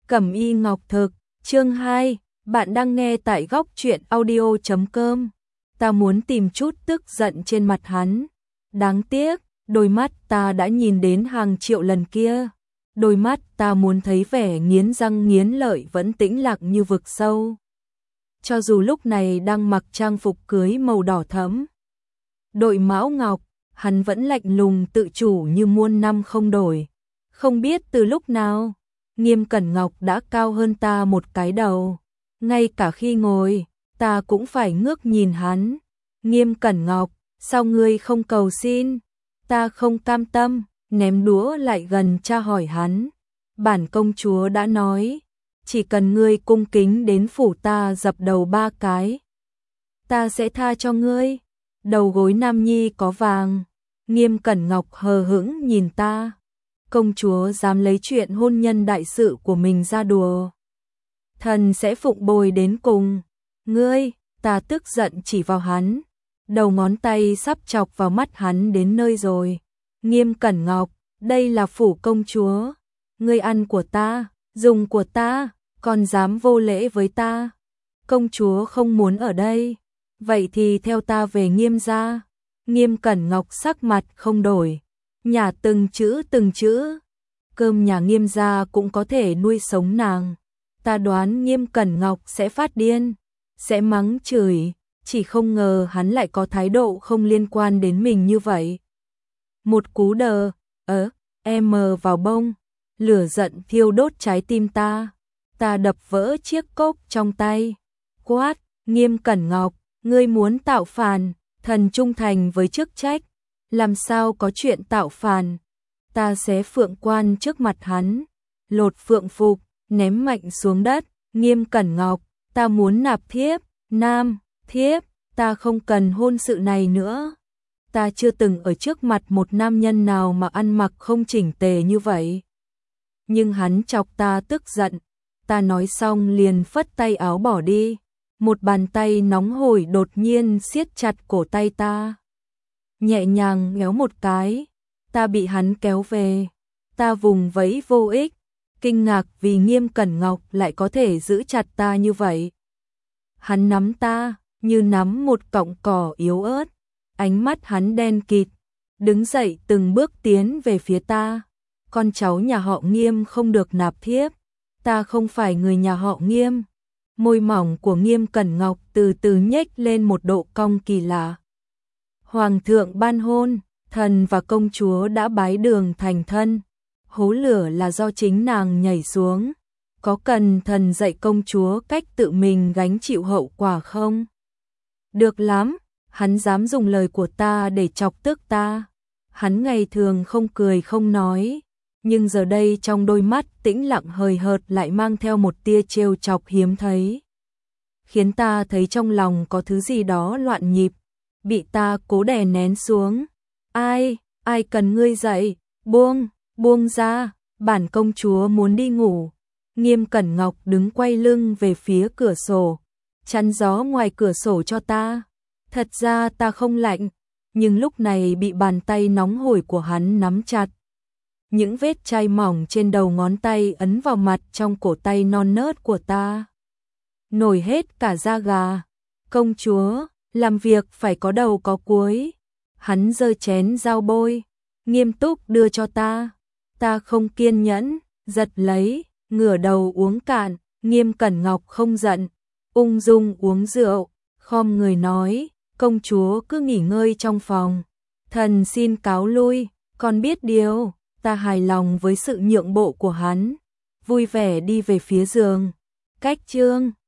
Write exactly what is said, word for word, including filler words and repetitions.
Cẩm Y Ngọc Thực, chương hai, bạn đang nghe tại góc truyện audio chấm com. Ta muốn tìm chút tức giận trên mặt hắn. Đáng tiếc, đôi mắt ta đã nhìn đến hàng triệu lần kia. Đôi mắt ta muốn thấy vẻ nghiến răng nghiến lợi vẫn tĩnh lặng như vực sâu. Cho dù lúc này đang mặc trang phục cưới màu đỏ thẫm, đội mão ngọc, hắn vẫn lạnh lùng tự chủ như muôn năm không đổi. Không biết từ lúc nào, Nghiêm Cẩn Ngọc đã cao hơn ta một cái đầu. Ngay cả khi ngồi, ta cũng phải ngước nhìn hắn. Nghiêm Cẩn Ngọc, sao ngươi không cầu xin? Ta không cam tâm, ném đũa lại gần tra hỏi hắn. Bản công chúa đã nói, chỉ cần ngươi cung kính đến phủ ta dập đầu ba cái, ta sẽ tha cho ngươi. Đầu gối nam nhi có vàng. Nghiêm Cẩn Ngọc hờ hững nhìn ta. Công chúa dám lấy chuyện hôn nhân đại sự của mình ra đùa. Thần sẽ phụng bồi đến cùng. Ngươi, ta tức giận chỉ vào hắn. Đầu ngón tay sắp chọc vào mắt hắn đến nơi rồi. Nghiêm Cẩn Ngọc, đây là phủ công chúa. Ngươi ăn của ta, dùng của ta, còn dám vô lễ với ta. Công chúa không muốn ở đây. Vậy thì theo ta về Nghiêm gia. Nghiêm Cẩn Ngọc sắc mặt không đổi. Nhả từng chữ từng chữ. Cơm nhà Nghiêm gia cũng có thể nuôi sống nàng. Ta đoán Nghiêm Cẩn Ngọc sẽ phát điên, sẽ mắng chửi, chỉ không ngờ hắn lại có thái độ không liên quan đến mình như vậy. Một cú đờ, ớ, em mờ vào bông, lửa giận thiêu đốt trái tim ta. Ta đập vỡ chiếc cốc trong tay. Quát, Nghiêm Cẩn Ngọc, ngươi muốn tạo phản, thần trung thành với chức trách. Làm sao có chuyện tạo phản? Ta xé phượng quan trước mặt hắn, lột phượng phục, ném mạnh xuống đất. Nghiêm Cẩn Ngọc, ta muốn nạp thiếp, nam, thiếp, ta không cần hôn sự này nữa. Ta chưa từng ở trước mặt một nam nhân nào mà ăn mặc không chỉnh tề như vậy. Nhưng hắn chọc ta tức giận, ta nói xong liền phất tay áo bỏ đi. Một bàn tay nóng hổi đột nhiên siết chặt cổ tay ta. Nhẹ nhàng nhéo một cái, ta bị hắn kéo về. Ta vùng vẫy vô ích, kinh ngạc vì Nghiêm Cẩn Ngọc lại có thể giữ chặt ta như vậy. Hắn nắm ta, như nắm một cọng cỏ yếu ớt. Ánh mắt hắn đen kịt, đứng dậy từng bước tiến về phía ta. Con cháu nhà họ Nghiêm không được nạp thiếp. Ta không phải người nhà họ Nghiêm. Môi mỏng của Nghiêm Cẩn Ngọc từ từ nhếch lên một độ cong kỳ lạ. Hoàng thượng ban hôn, thần và công chúa đã bái đường thành thân. Hố lửa là do chính nàng nhảy xuống. Có cần thần dạy công chúa cách tự mình gánh chịu hậu quả không? Được lắm, hắn dám dùng lời của ta để chọc tức ta. Hắn ngày thường không cười không nói, nhưng giờ đây trong đôi mắt tĩnh lặng hời hợt lại mang theo một tia trêu chọc hiếm thấy, khiến ta thấy trong lòng có thứ gì đó loạn nhịp, bị ta cố đè nén xuống. Ai, ai cần ngươi dạy, buông, buông ra, bản công chúa muốn đi ngủ. Nghiêm Cẩn Ngọc đứng quay lưng về phía cửa sổ, chắn gió ngoài cửa sổ cho ta. Thật ra ta không lạnh, nhưng lúc này bị bàn tay nóng hổi của hắn nắm chặt. Những vết chai mỏng trên đầu ngón tay ấn vào mặt trong cổ tay non nớt của ta. Nổi hết cả da gà. Công chúa, làm việc phải có đầu có cuối. Hắn giơ chén dao bôi, nghiêm túc đưa cho ta. Ta không kiên nhẫn, giật lấy, ngửa đầu uống cạn. Nghiêm Cẩn Ngọc không giận, ung dung uống rượu, khom người nói, công chúa cứ nghỉ ngơi trong phòng. Thần xin cáo lui, con biết điều. Ta hài lòng với sự nhượng bộ của hắn, vui vẻ đi về phía giường. Cách chương